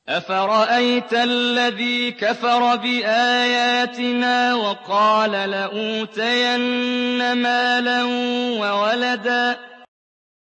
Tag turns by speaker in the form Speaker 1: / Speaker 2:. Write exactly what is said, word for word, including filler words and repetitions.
Speaker 1: أَفَرَأَيْتَ الَّذِي كَفَرَ بِآيَاتِنَا وَقَالَ لَأُوتَيَنَّ مَالًا وَوَلَدًا